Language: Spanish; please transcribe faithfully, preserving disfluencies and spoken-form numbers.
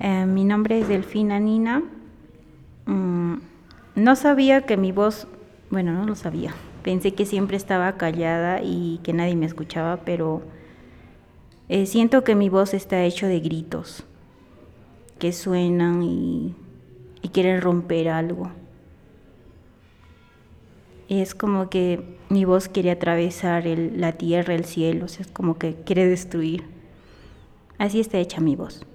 Eh, mi nombre es Delfina Nina. Mm, no sabía que mi voz, bueno, no lo sabía. Pensé que siempre estaba callada y que nadie me escuchaba, pero eh, siento que mi voz está hecho de gritos que suenan y, y quieren romper algo. Es como que mi voz quiere atravesar el- la tierra, el cielo, o sea, es como que quiere destruir. Así está hecha mi voz.